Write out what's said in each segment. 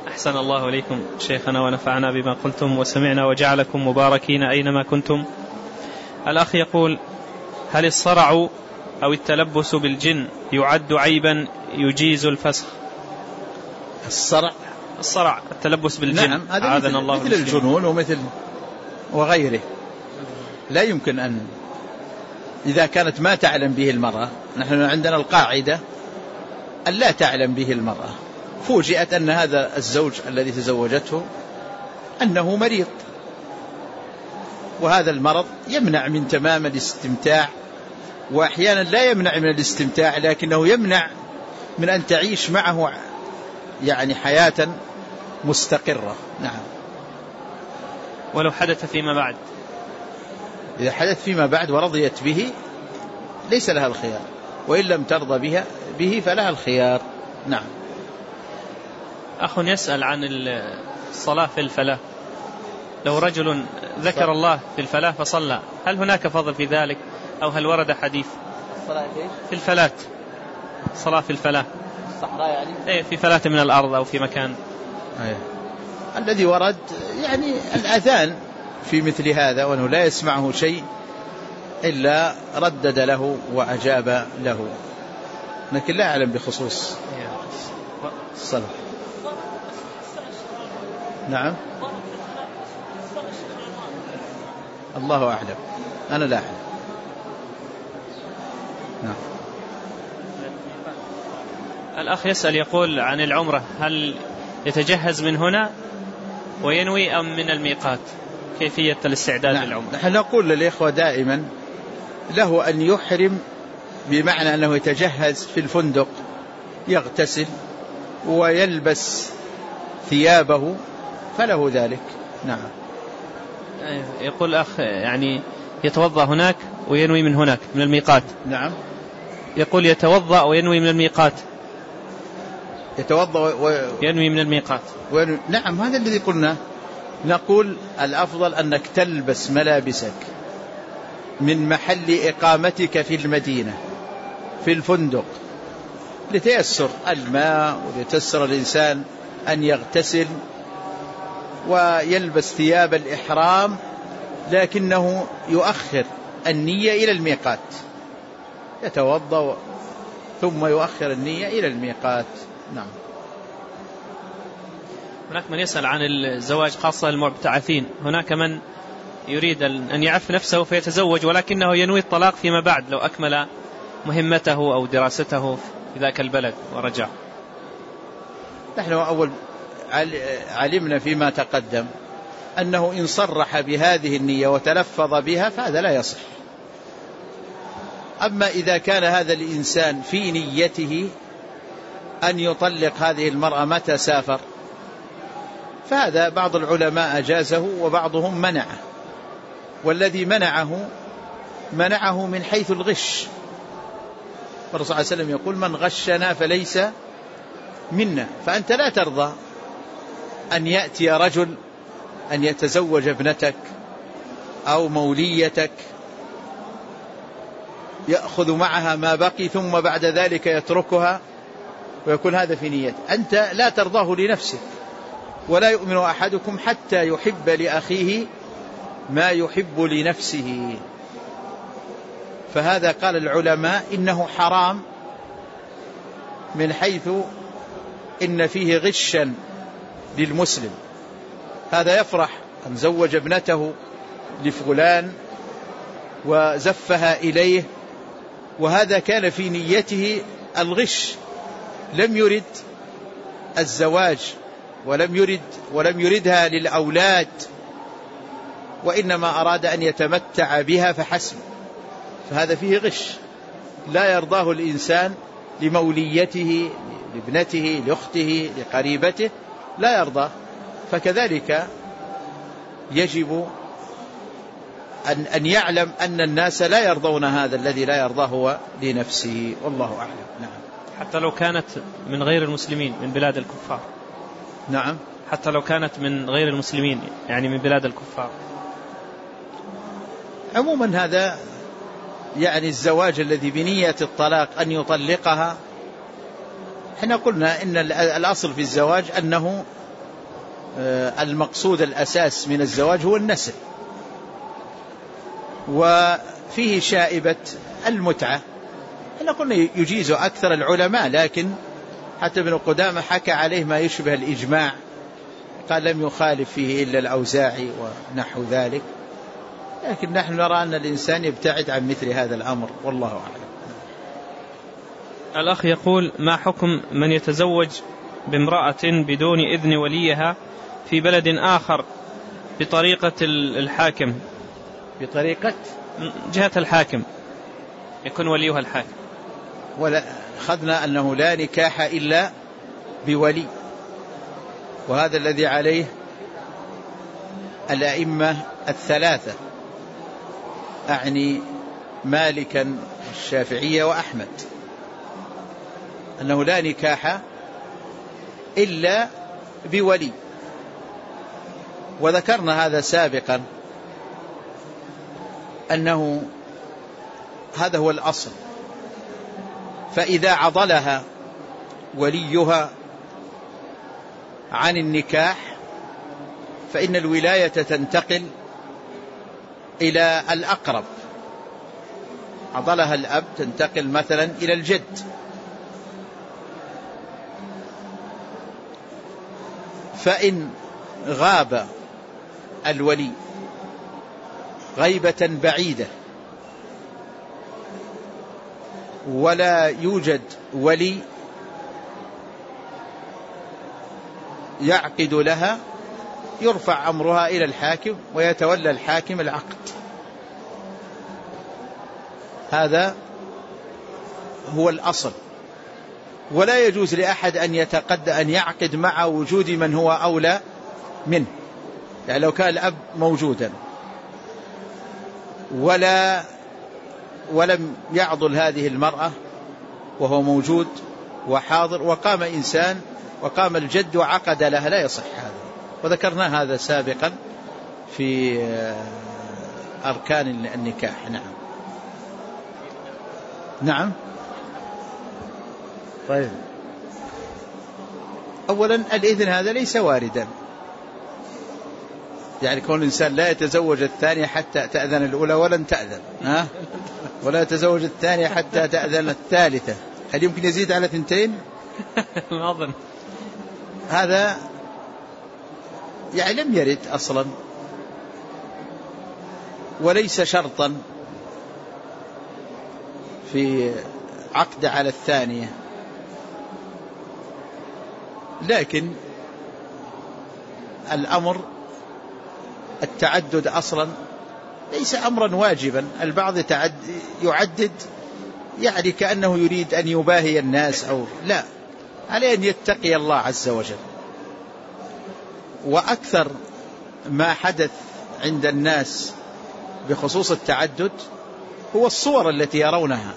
أحسن الله إليكم شيخنا ونفعنا بما قلتم وسمعنا وجعلكم مباركين أينما كنتم. الأخ يقول: هل الصرع أو التلبس بالجن يعد عيبا يجيز الفسخ؟ الصرع التلبس بالجن، نعم، هذا مثل الجنون ومثل وغيره. لا يمكن أن إذا كانت ما تعلم به المرأة، نحن عندنا القاعدة أن لا تعلم به المرأة، فوجئت أن هذا الزوج الذي تزوجته أنه مريض، وهذا المرض يمنع من تمام الاستمتاع، وأحيانا لا يمنع من الاستمتاع لكنه يمنع من أن تعيش معه يعني حياة مستقرة. نعم. ولو حدث فيما بعد، إذا حدث فيما بعد ورضيت به ليس لها الخيار، وإن لم ترضى به فلها الخيار. نعم. أخ يسأل عن الصلاة في الفلاة، لو رجل ذكر الله في الفلاة فصلى، هل هناك فضل في ذلك أو هل ورد حديث في الفلاة، صلاة في الفلاة الصحراء يعني إيه، في فلاة من الأرض أو في مكان الذي ورد يعني الأذان في مثل هذا، وأنه لا يسمعه شيء إلا ردد له وأجاب له، لكن لا أعلم بخصوص الصلاة. نعم، الله أعلم، أنا لا أعلم. نعم. الأخ يسأل يقول عن العمرة، هل يتجهز من هنا وينوي أم من الميقات؟ كيفية الاستعداد للعمرة؟ نحن نقول للإخوة دائما له أن يحرم، بمعنى أنه يتجهز في الفندق، يغتسل ويلبس ثيابه، فله ذلك. نعم. يقول أخ يعني يتوضأ هناك وينوي من هناك من الميقات. نعم. يقول يتوضأ وينوي من الميقات، يتوضأ ينوي من الميقات. نعم، هذا الذي قلنا. نقول الأفضل أنك تلبس ملابسك من محل إقامتك في المدينة في الفندق، لتيسر الماء ولتيسر الإنسان أن يغتسل ويلبس ثياب الإحرام، لكنه يؤخر النية إلى الميقات، يتوضأ ثم يؤخر النية إلى الميقات. نعم. هناك من يسأل عن الزواج خاصة المبتعثين، هناك من يريد أن يعف نفسه فيتزوج ولكنه ينوي الطلاق فيما بعد لو أكمل مهمته أو دراسته في ذاك البلد ورجع. نحن أول علمنا فيما تقدم أنه إن صرح بهذه النية وتلفظ بها فهذا لا يصح. أما إذا كان هذا الإنسان في نيته أن يطلق هذه المرأة متى سافر، فهذا بعض العلماء أجازه وبعضهم منعه، والذي منعه من حيث الغش. الرسول صلى الله عليه وسلم يقول: من غشنا فليس منا. فأنت لا ترضى أن يأتي رجل أن يتزوج ابنتك أو موليتك، يأخذ معها ما بقي ثم بعد ذلك يتركها ويكون هذا في نيته. أنت لا ترضاه لنفسك، ولا يؤمن أحدكم حتى يحب لأخيه ما يحب لنفسه. فهذا قال العلماء إنه حرام، من حيث إن فيه غشا للمسلم. هذا يفرح أن زوج ابنته لفلان وزفها إليه، وهذا كان في نيته الغش، لم يرد الزواج ولم يردها للأولاد، وإنما أراد أن يتمتع بها فحسب. فهذا فيه غش لا يرضاه الإنسان لموليته، لابنته، لأخته، لقريبته، لا يرضى. فكذلك يجب أن يعلم أن الناس لا يرضون هذا الذي لا يرضاه هو لنفسه، والله أعلم. نعم. حتى لو كانت من غير المسلمين من بلاد الكفار. نعم. حتى لو كانت من غير المسلمين يعني من بلاد الكفار. عموما هذا يعني الزواج الذي بنية الطلاق أن يطلقها، احنا قلنا إن الأصل في الزواج أنه المقصود الأساس من الزواج هو النسل، وفيه شائبة المتعة. احنا قلنا يجيز أكثر العلماء، لكن حتى ابن قدامة حكى عليه ما يشبه الإجماع، قال لم يخالف فيه إلا الأوزاعي ونحو ذلك، لكن نحن نرى أن الإنسان يبتعد عن مثل هذا الأمر، والله أعلم. الأخ يقول: ما حكم من يتزوج بامرأة بدون إذن وليها في بلد آخر بطريقة الحاكم؟ بطريقة جهة الحاكم، يكون وليها الحاكم. ولا أخذنا أنه لا نكاح إلا بولي، وهذا الذي عليه الأئمة الثلاثة، أعني مالكا والشافعية وأحمد، أنه لا نكاح إلا بولي. وذكرنا هذا سابقا، أنه هذا هو الأصل، فإذا عضلها وليها عن النكاح فإن الولاية تنتقل إلى الأقرب. عضلها الأب تنتقل مثلا إلى الجد، فإن غاب الولي غيبة بعيدة ولا يوجد ولي يعقد لها، يرفع أمرها إلى الحاكم ويتولى الحاكم العقد. هذا هو الأصل، ولا يجوز لأحد أن يعقد مع وجود من هو أولى منه. يعني لو كان الأب موجودا ولم يعضل هذه المرأة وهو موجود وحاضر، وقام إنسان وقام الجد وعقد لها، لا يصح هذا، وذكرنا هذا سابقا في أركان النكاح. نعم. نعم. طيب، أولا الإذن هذا ليس واردا، يعني كون الإنسان لا يتزوج الثانية حتى تأذن الأولى ولن تأذن، ولا يتزوج الثانية حتى تأذن الثالثة. هل يمكن يزيد على 2؟ ما أظن. هذا يعني لم يرد أصلا، وليس شرطا في عقد على الثانية، لكن الأمر التعدد أصلا ليس أمرا واجبا. البعض يعدد يعني كأنه يريد أن يباهي الناس، أو لا، عليه أن يتقي الله عز وجل. وأكثر ما حدث عند الناس بخصوص التعدد هو الصور التي يرونها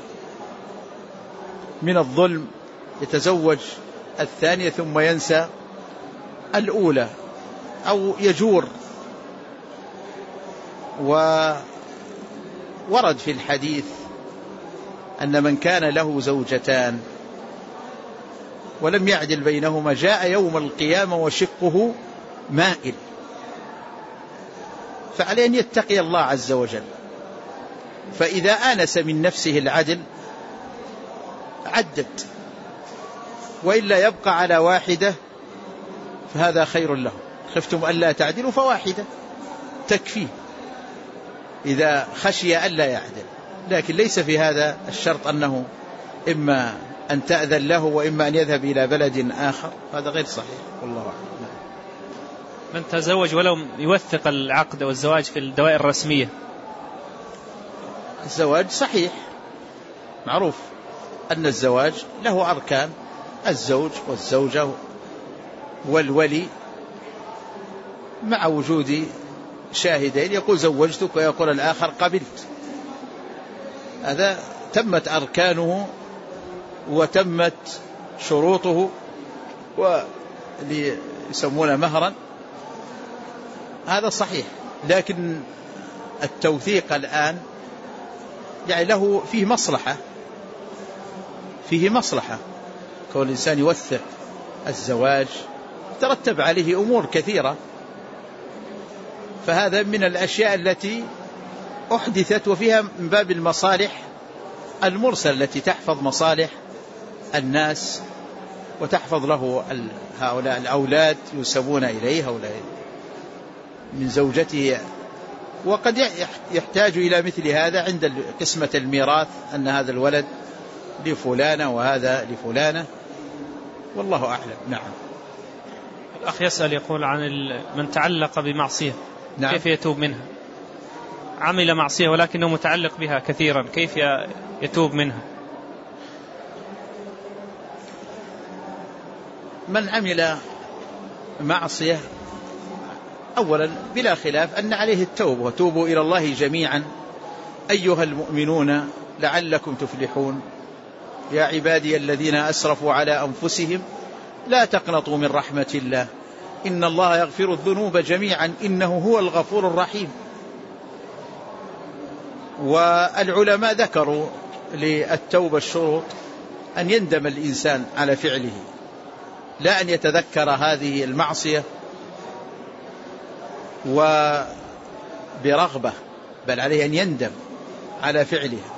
من الظلم، يتزوج الثانية ثم ينسى الأولى أو يجور. وورد في الحديث أن من كان له زوجتان ولم يعدل بينهما جاء يوم القيامة وشقه مائل، فعليه أن يتقي الله عز وجل. فإذا آنس من نفسه العدل عدد، وإلا يبقى على واحدة فهذا خير له. خفتم ألا تعدلوا فواحدة تكفي إذا خشي ألا يعدل، لكن ليس في هذا الشرط أنه إما أن تأذن له وإما أن يذهب إلى بلد آخر، هذا غير صحيح، والله أعلم. من تزوج ولو يوثق العقد والزواج في الدوائر الرسمية؟ الزواج صحيح، معروف أن الزواج له أركان: الزوج والزوجة والولي، مع وجود شاهدين، يقول زوجتك ويقول الآخر قبلت. هذا تمت أركانه وتمت شروطه، واللي يسمونه مهرا، هذا صحيح. لكن التوثيق الآن يعني له فيه مصلحة كون الإنسان يوثق الزواج ترتب عليه أمور كثيرة. فهذا من الأشياء التي أحدثت وفيها من باب المصالح المرسل التي تحفظ مصالح الناس وتحفظ له هؤلاء الأولاد يسبون إليه هؤلاء من زوجته. وقد يحتاج إلى مثل هذا عند قسمة الميراث أن هذا الولد لفلانة وهذا لفلانة، والله أعلم. نعم. الأخ يسأل يقول عن من تعلق بمعصية. نعم. كيف يتوب منها؟ عمل معصية ولكنه متعلق بها كثيرا، كيف يتوب منها؟ من عمل معصية أولا بلا خلاف أن عليه التوبة، وتوبوا إلى الله جميعا أيها المؤمنون لعلكم تفلحون يا عبادي الذين أسرفوا على أنفسهم لا تقنطوا من رحمة الله إن الله يغفر الذنوب جميعا إنه هو الغفور الرحيم. والعلماء ذكروا للتوبة الشروط: أن يندم الإنسان على فعله، لا أن يتذكر هذه المعصية وبرغبة، بل عليه أن يندم على فعلها،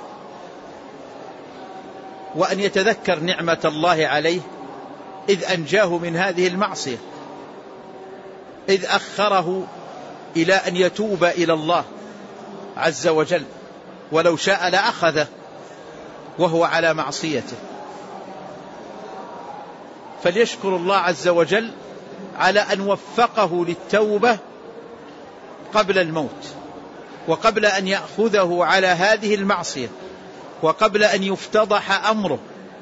وأن يتذكر نعمة الله عليه إذ أنجاه من هذه المعصية، إذ أخره إلى أن يتوب إلى الله عز وجل، ولو شاء لأخذه وهو على معصيته. فليشكر الله عز وجل على أن وفقه للتوبة قبل الموت، وقبل أن يأخذه على هذه المعصية، وقبل أن يفتضح أمره.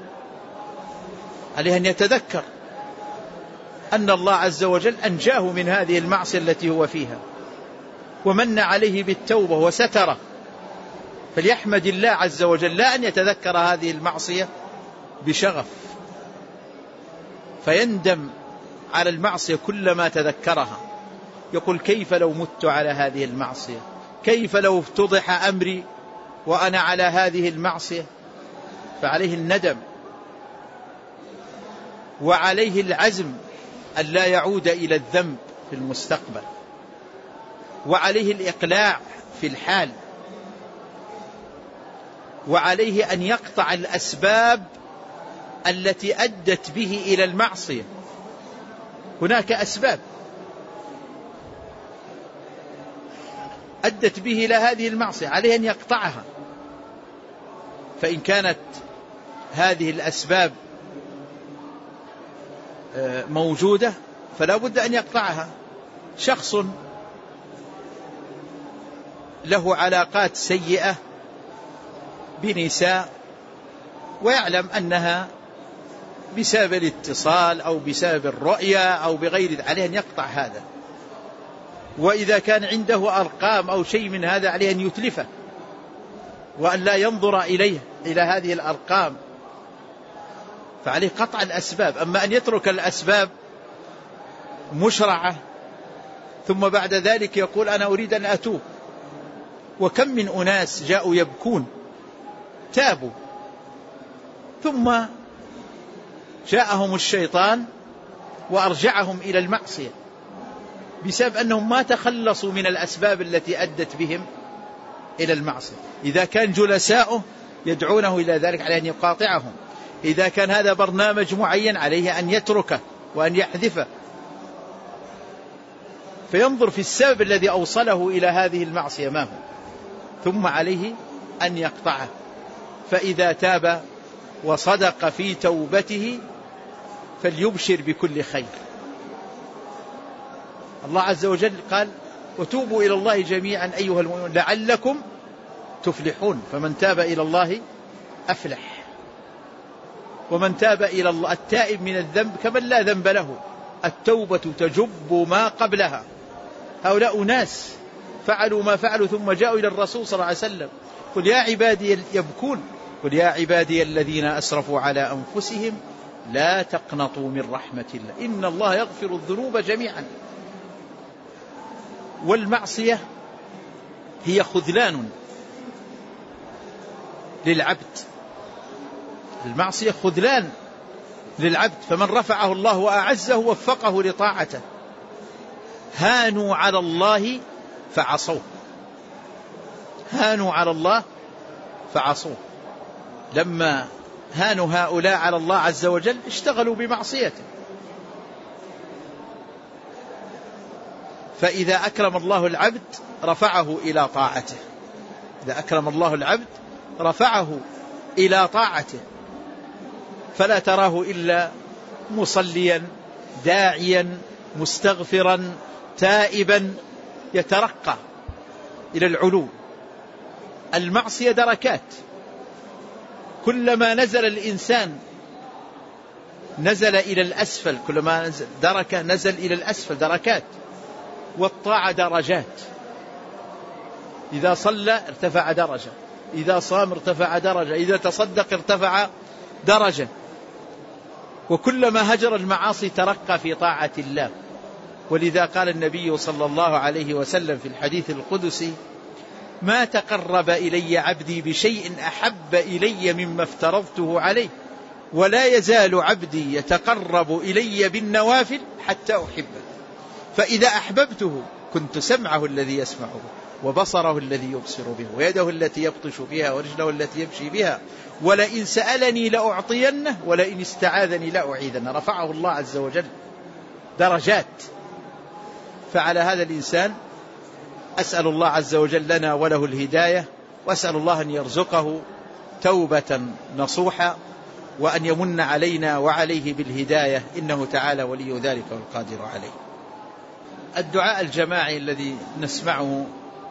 عليه أن يتذكر أن الله عز وجل أنجاه من هذه المعصية التي هو فيها، ومن عليه بالتوبة وستره، فليحمد الله عز وجل، لا أن يتذكر هذه المعصية بشغف فيندم على المعصية كلما تذكرها، يقول كيف لو مت على هذه المعصية، كيف لو افتضح أمري وأنا على هذه المعصية. فعليه الندم، وعليه العزم أن لا يعود إلى الذنب في المستقبل، وعليه الإقلاع في الحال، وعليه أن يقطع الأسباب التي أدت به إلى المعصية. هناك أسباب أدت به إلى هذه المعصية، عليه أن يقطعها. فإن كانت هذه الأسباب موجودة فلا بد أن يقطعها. شخص له علاقات سيئة بنساء ويعلم أنها بسبب الاتصال أو بسبب الرؤية أو بغير، عليه أن يقطع هذا. وإذا كان عنده أرقام أو شيء من هذا عليه أن يتلفه، وأن لا ينظر إلى هذه الأرقام، فعليه قطع الأسباب. أما أن يترك الأسباب مشرعة ثم بعد ذلك يقول أنا أريد أن أتوب، وكم من أناس جاءوا يبكون تابوا ثم جاءهم الشيطان وأرجعهم إلى المعصية بسبب أنهم ما تخلصوا من الأسباب التي أدت بهم إلى المعصية. إذا كان جلساؤه يدعونه إلى ذلك عليه أن يقاطعهم، إذا كان هذا برنامج معين عليه أن يتركه وأن يحذفه، فينظر في السبب الذي أوصله إلى هذه المعصية ما هو، ثم عليه أن يقطعه. فإذا تاب وصدق في توبته فليبشر بكل خير. الله عز وجل قال وتوبوا إلى الله جميعا أيها المؤمنون لعلكم تفلحون. فمن تاب إلى الله أفلح. ومن تاب إلى الله، التائب من الذنب كمن لا ذنب له، التوبة تجب ما قبلها. هؤلاء ناس فعلوا ما فعلوا ثم جاءوا إلى الرسول صلى الله عليه وسلم قل يا عبادي يبكون قل يا عبادي الذين أسرفوا على أنفسهم لا تقنطوا من رحمة الله إن الله يغفر الذنوب جميعا. والمعصية هي خذلان للعبد، المعصية خذلان للعبد، فمن رفعه الله وأعزه وفقه لطاعته. هانوا على الله فعصوه، هانوا على الله فعصوه. لما هانوا هؤلاء على الله عز وجل اشتغلوا بمعصيته. فإذا أكرم الله العبد رفعه إلى طاعته، إذا أكرم الله العبد رفعه إلى طاعته، فلا تراه إلا مصليا داعيا مستغفرا تائبا يترقى إلى العلو. المعصية دركات، كلما نزل الإنسان نزل إلى الأسفل، كلما نزل دركة نزل إلى الأسفل دركات. والطاعة درجات، إذا صلى ارتفع درجة، إذا صام ارتفع درجة، إذا تصدق ارتفع درجة. وكلما هجر المعاصي ترقى في طاعة الله. ولذا قال النبي صلى الله عليه وسلم في الحديث القدسي: ما تقرب إلي عبدي بشيء أحب إلي مما افترضته عليه، ولا يزال عبدي يتقرب إلي بالنوافل حتى أحبه، فإذا أحببته كنت سمعه الذي يسمع به، وبصره الذي يبصر به، ويده التي يبطش بها، ورجله التي يمشي بها، ولئن سألني لأعطينه، ولئن استعاذني لأعيذنه. رفعه الله عز وجل درجات. فعلى هذا الإنسان أسأل الله عز وجل لنا وله الهداية، وأسأل الله أن يرزقه توبة نصوحة، وأن يمن علينا وعليه بالهداية، إنه تعالى ولي ذلك والقادر عليه. الدعاء الجماعي الذي نسمعه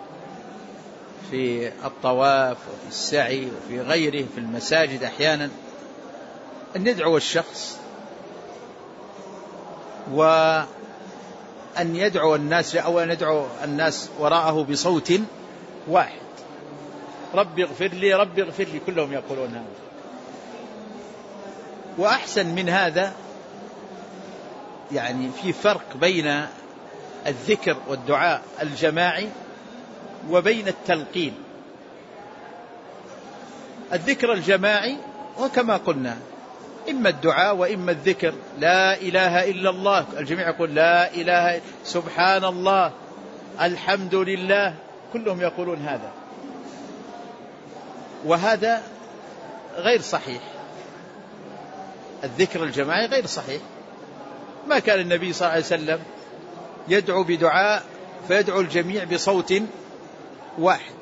في الطواف وفي السعي وفي غيره في المساجد أحيانا، أن ندعو الشخص وأن يدعو الناس، أو أن يدعو الناس وراءه بصوت واحد: رب اغفر لي رب اغفر لي، كلهم يقولون هذا. وأحسن من هذا، يعني في فرق بين الذكر والدعاء الجماعي وبين التلقين. الذكر الجماعي وكما قلنا إما الدعاء وإما الذكر، لا إله إلا الله، الجميع يقول لا إله، سبحان الله، الحمد لله، كلهم يقولون هذا، وهذا غير صحيح. الذكر الجماعي غير صحيح. ما كان النبي صلى الله عليه وسلم يدعو بدعاء فيدعو الجميع بصوت واحد،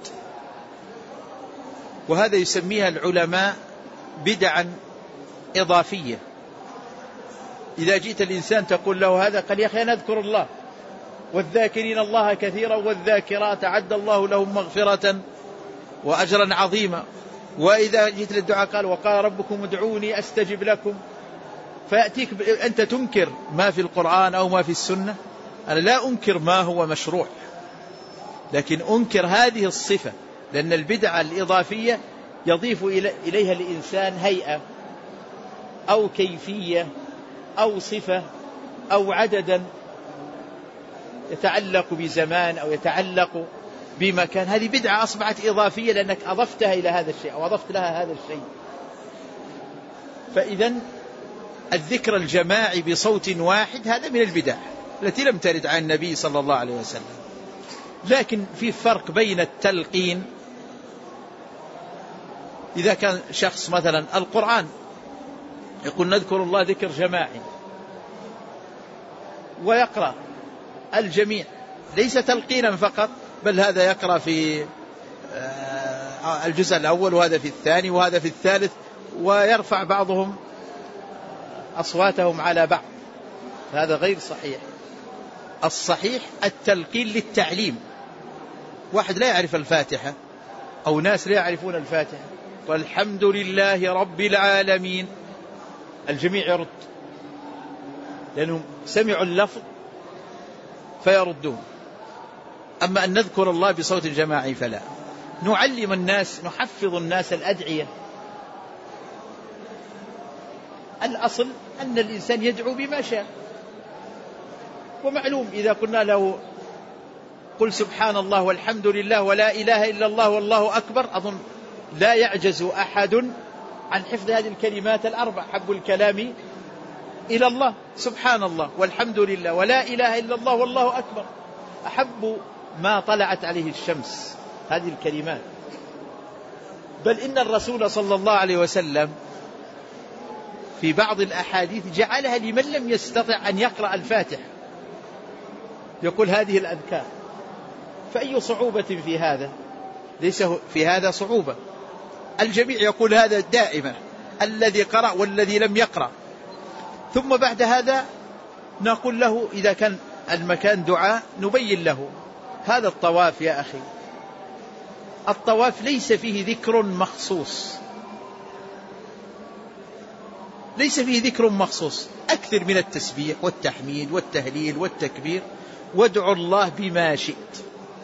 وهذا يسميها العلماء بدعا إضافية. إذا جئت الإنسان تقول له هذا، قال: يا أخي أنا أذكر الله، والذاكرين الله كثيرا والذاكرات أعد الله لهم مغفرة وأجرا عظيما. وإذا جئت للدعاء قال: وقال ربكم ادعوني أستجب لكم. فيأتيك أنت تنكر ما في القرآن أو ما في السنة. أنا لا أنكر ما هو مشروع، لكن أنكر هذه الصفة، لأن البدعة الإضافية يضيف إليها الإنسان هيئة أو كيفية أو صفة أو عددا يتعلق بزمان أو يتعلق بمكان. هذه بدعة أصبحت إضافية لأنك أضفتها إلى هذا الشيء أو أضفت لها هذا الشيء. فإذن الذكر الجماعي بصوت واحد هذا من البدع التي لم ترد عن النبي صلى الله عليه وسلم. لكن في فرق بين التلقين. إذا كان شخص مثلا القرآن يقول نذكر الله ذكر جماعي ويقرأ الجميع، ليس تلقينا فقط، بل هذا يقرأ في الجزء الأول وهذا في الثاني وهذا في الثالث، ويرفع بعضهم أصواتهم على بعض. هذا غير صحيح. الصحيح التلقين للتعليم. واحد لا يعرف الفاتحة أو ناس لا يعرفون الفاتحة، والحمد لله رب العالمين، الجميع يرد لأنهم سمعوا اللفظ فيردون. أما أن نذكر الله بصوت جماعي فلا. نعلم الناس، نحفظ الناس الأدعية. الأصل أن الإنسان يدعو بما شاء، ومعلوم إذا قلنا له قل سبحان الله والحمد لله ولا إله إلا الله والله أكبر، أظن لا يعجز أحد عن حفظ هذه الكلمات الأربع. حب الكلام إلى الله، سبحان الله والحمد لله ولا إله إلا الله والله أكبر، أحب ما طلعت عليه الشمس هذه الكلمات. بل إن الرسول صلى الله عليه وسلم في بعض الأحاديث جعلها لمن لم يستطع أن يقرأ الفاتحة، يقول هذه الأذكار. فأي صعوبة في هذا؟ ليس في هذا صعوبة، الجميع يقول هذا دائما، الذي قرأ والذي لم يقرأ. ثم بعد هذا نقول له إذا كان المكان دعاء نبين له هذا الطواف يا أخي، الطواف ليس فيه ذكر مخصوص، ليس فيه ذكر مخصوص، أكثر من التسبيح والتحميد والتهليل والتكبير، وادعوا الله بما شئت.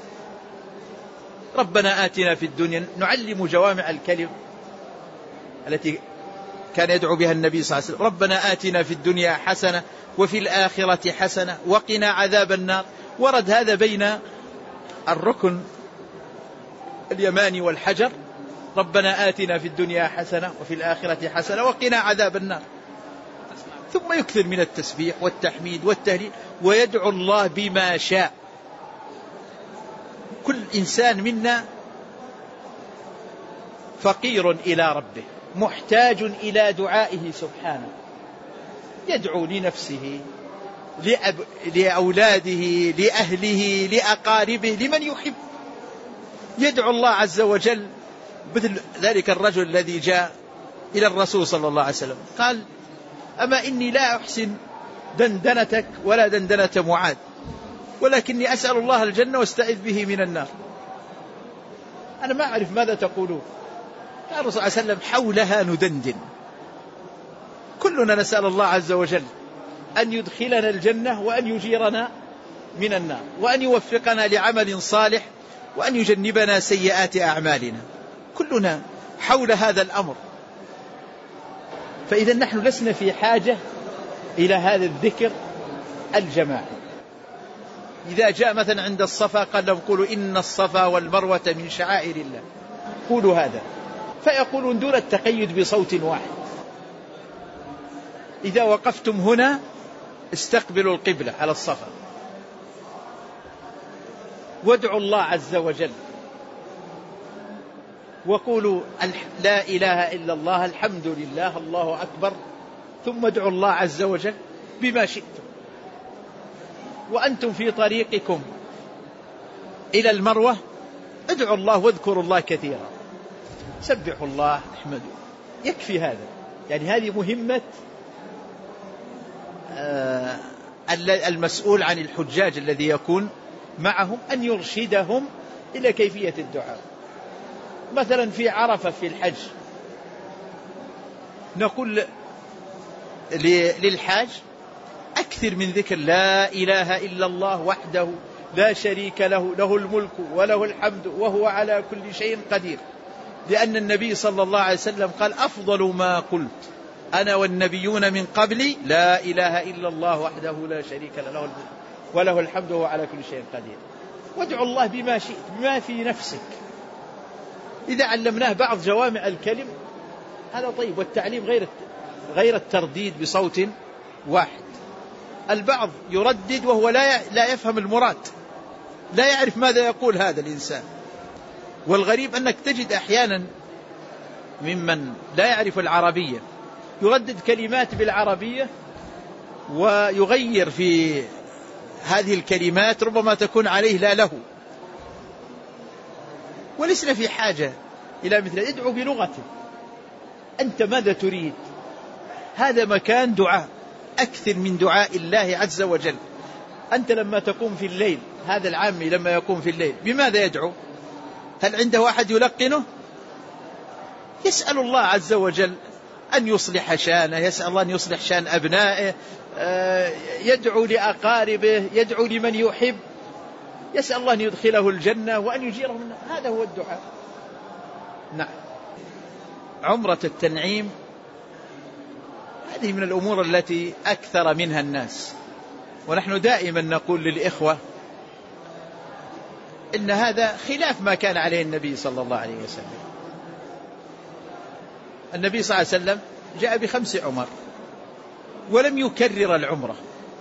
ربنا آتنا في الدنيا، نعلم جوامع الكلم التي كان يدعو بها النبي صلى الله عليه وسلم، ربنا آتنا في الدنيا حسنة وفي الآخرة حسنة وقنا عذاب النار. ورد هذا بين الركن اليماني والحجر، ربنا آتنا في الدنيا حسنة وفي الآخرة حسنة وقنا عذاب النار. ثم يكثر من التسبيح والتحميد والتهليل ويدعو الله بما شاء. كل إنسان منا فقير إلى ربه، محتاج إلى دعائه سبحانه، يدعو لنفسه، لأولاده، لأهله، لأقاربه، لمن يحب، يدعو الله عز وجل. مثل ذلك الرجل الذي جاء إلى الرسول صلى الله عليه وسلم قال أما إني لا أحسن دندنتك ولا دندنة معاذ، ولكني أسأل الله الجنة واستعذ به من النار، أنا ما أعرف ماذا تقولون. قال الرسول صلى الله عليه وسلم حولها ندندن، كلنا نسأل الله عز وجل أن يدخلنا الجنة وأن يجيرنا من النار وأن يوفقنا لعمل صالح وأن يجنبنا سيئات أعمالنا، كلنا حول هذا الأمر. فإذا نحن لسنا في حاجة إلى هذا الذكر الجماعي. إذا جاء مثلا عند الصفا قال لهم قولوا إن الصفا والمروة من شعائر الله، قولوا هذا، فيقولون دون التقيد بصوت واحد. إذا وقفتم هنا استقبلوا القبلة على الصفا، وادعوا الله عز وجل، وقولوا لا إله إلا الله، الحمد لله، الله أكبر، ثم ادعوا الله عز وجل بما شئتم. وأنتم في طريقكم إلى المروة ادعوا الله واذكروا الله كثيرا، سبحوا الله، احمدوا، يكفي هذا. يعني هذه مهمة المسؤول عن الحجاج الذي يكون معهم، أن يرشدهم إلى كيفية الدعاء. مثلا في عرفة في الحج نقول للحاج أكثر من ذكر لا إله إلا الله وحده لا شريك له، له الملك وله الحمد وهو على كل شيء قدير، لأن النبي صلى الله عليه وسلم قال أفضل ما قلت أنا والنبيون من قبلي لا إله إلا الله وحده لا شريك له، له الملك وله الحمد وهو على كل شيء قدير. وادعوا الله بما شئت، بما في نفسك. إذا علمناه بعض جوامع الكلم هذا طيب، والتعليم غير الترديد بصوت واحد. البعض يردد وهو لا يفهم المراد، لا يعرف ماذا يقول هذا الإنسان. والغريب أنك تجد أحيانا ممن لا يعرف العربية يردد كلمات بالعربية ويغير في هذه الكلمات، ربما تكون عليه لا له. ولسنا في حاجة إلى مثل ادعو بلغته، أنت ماذا تريد؟ هذا مكان دعاء أكثر من دعاء الله عز وجل. أنت لما تقوم في الليل، هذا العامي لما يقوم في الليل بماذا يدعو؟ هل عنده أحد يلقنه؟ يسأل الله عز وجل أن يصلح شانه، يسأل الله أن يصلح شان أبنائه، يدعو لأقاربه، يدعو لمن يحب، يسأل الله أن يدخله الجنة وأن يجيره منه. هذا هو الدعاء. نعم. عمرة التنعيم هذه من الأمور التي أكثر منها الناس، ونحن دائما نقول للإخوة إن هذا خلاف ما كان عليه النبي صلى الله عليه وسلم. النبي صلى الله عليه وسلم جاء ب5 عمر، ولم يكرر العمرة،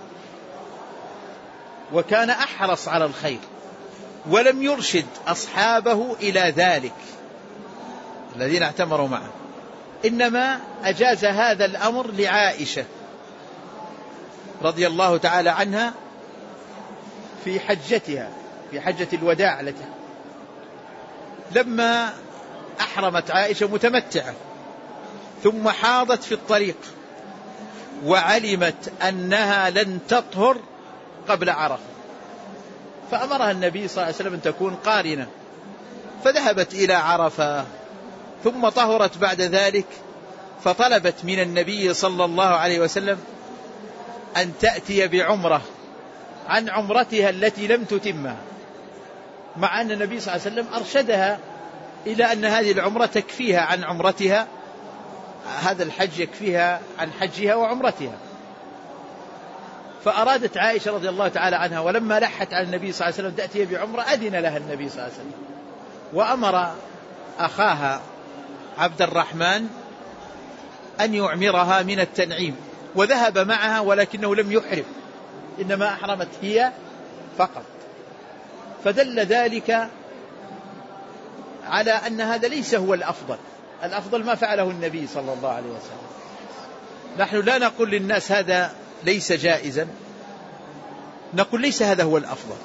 وكان أحرص على الخير، ولم يرشد أصحابه إلى ذلك الذين اعتمروا معه، إنما أجاز هذا الأمر لعائشة رضي الله تعالى عنها في حجتها، في حجة الوداع التي لما أحرمت عائشة متمتعة ثم حاضت في الطريق وعلمت أنها لن تطهر قبل عرفة، فأمرها النبي صلى الله عليه وسلم أن تكون قارنة، فذهبت إلى عرفة ثم طهرت بعد ذلك، فطلبت من النبي صلى الله عليه وسلم أن تأتي بعمرة عن عمرتها التي لم تتمها، مع أن النبي صلى الله عليه وسلم أرشدها إلى أن هذه العمرة تكفيها عن عمرتها، هذا الحج يكفيها عن حجها وعمرتها. فأرادت عائشة رضي الله تعالى عنها، ولما لحت على النبي صلى الله عليه وسلم تأتي بعمرة أذن لها النبي صلى الله عليه وسلم، وأمر أخاها عبد الرحمن أن يعمرها من التنعيم، وذهب معها ولكنه لم يحرم، إنما أحرمت هي فقط. فدل ذلك على أن هذا ليس هو الأفضل، الأفضل ما فعله النبي صلى الله عليه وسلم. نحن لا نقول للناس هذا ليس جائزا، نقول ليس هذا هو الأفضل.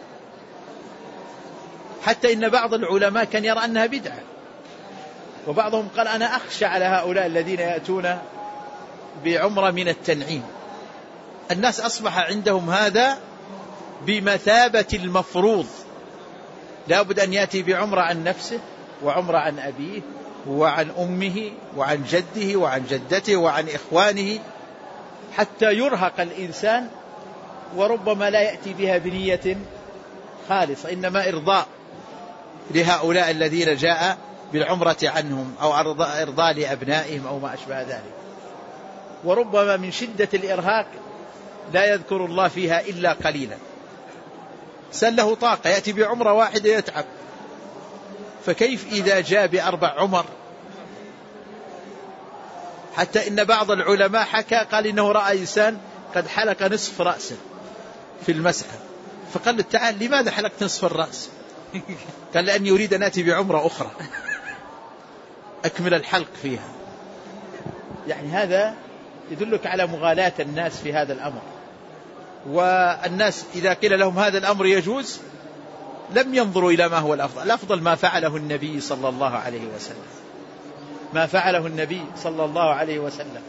حتى إن بعض العلماء كان يرى أنها بدعة، وبعضهم قال أنا أخشى على هؤلاء الذين يأتون بعمرة من التنعيم. الناس أصبح عندهم هذا بمثابة المفروض، لا بد أن يأتي بعمرة عن نفسه وعمرة عن أبيه وعن أمه وعن جده وعن جدته وعن إخوانه، حتى يرهق الإنسان، وربما لا يأتي بها بنية خالصة، إنما إرضاء لهؤلاء الذين جاء بالعمرة عنهم، أو إرضاء لأبنائهم أو ما أشبه ذلك. وربما من شدة الإرهاق لا يذكر الله فيها إلا قليلا، سله طاقة يأتي بعمرة واحدة يتعب، فكيف إذا جاء ب4 عمر؟ حتى إن بعض العلماء حكى قال إنه رأى إنسان قد حلق نصف رأسه في المسحة، فقال له تعال لماذا حلقت نصف الرأس؟ قال لأني يريد أن أتي بعمرة أخرى أكمل الحلق فيها. يعني هذا يدلك على مغالاة الناس في هذا الأمر، والناس إذا قيل لهم هذا الأمر يجوز لم ينظروا إلى ما هو الأفضل. الأفضل ما فعله النبي صلى الله عليه وسلم، ما فعله النبي صلى الله عليه وسلم،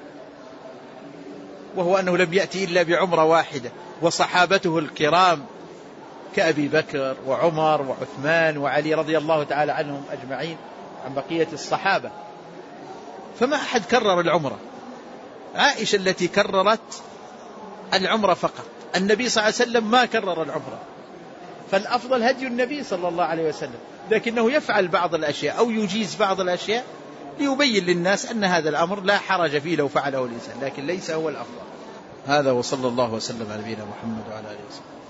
وهو أنه لم يأتي إلا بعمرة واحدة، وصحابته الكرام كأبي بكر وعمر وعثمان وعلي رضي الله تعالى عنهم أجمعين عن بقية الصحابة، فما أحد كرر العمرة. عائشة التي كررت العمرة فقط، النبي صلى الله عليه وسلم ما كرر العمرة. فالأفضل هدي النبي صلى الله عليه وسلم، لكنه يفعل بعض الأشياء أو يجيز بعض الأشياء ليبين للناس أن هذا الأمر لا حرج فيه لو فعله الإنسان، لكن ليس هو الأفضل. هذا وصلى الله وسلم على نبينا محمد وعلى آله وسلم.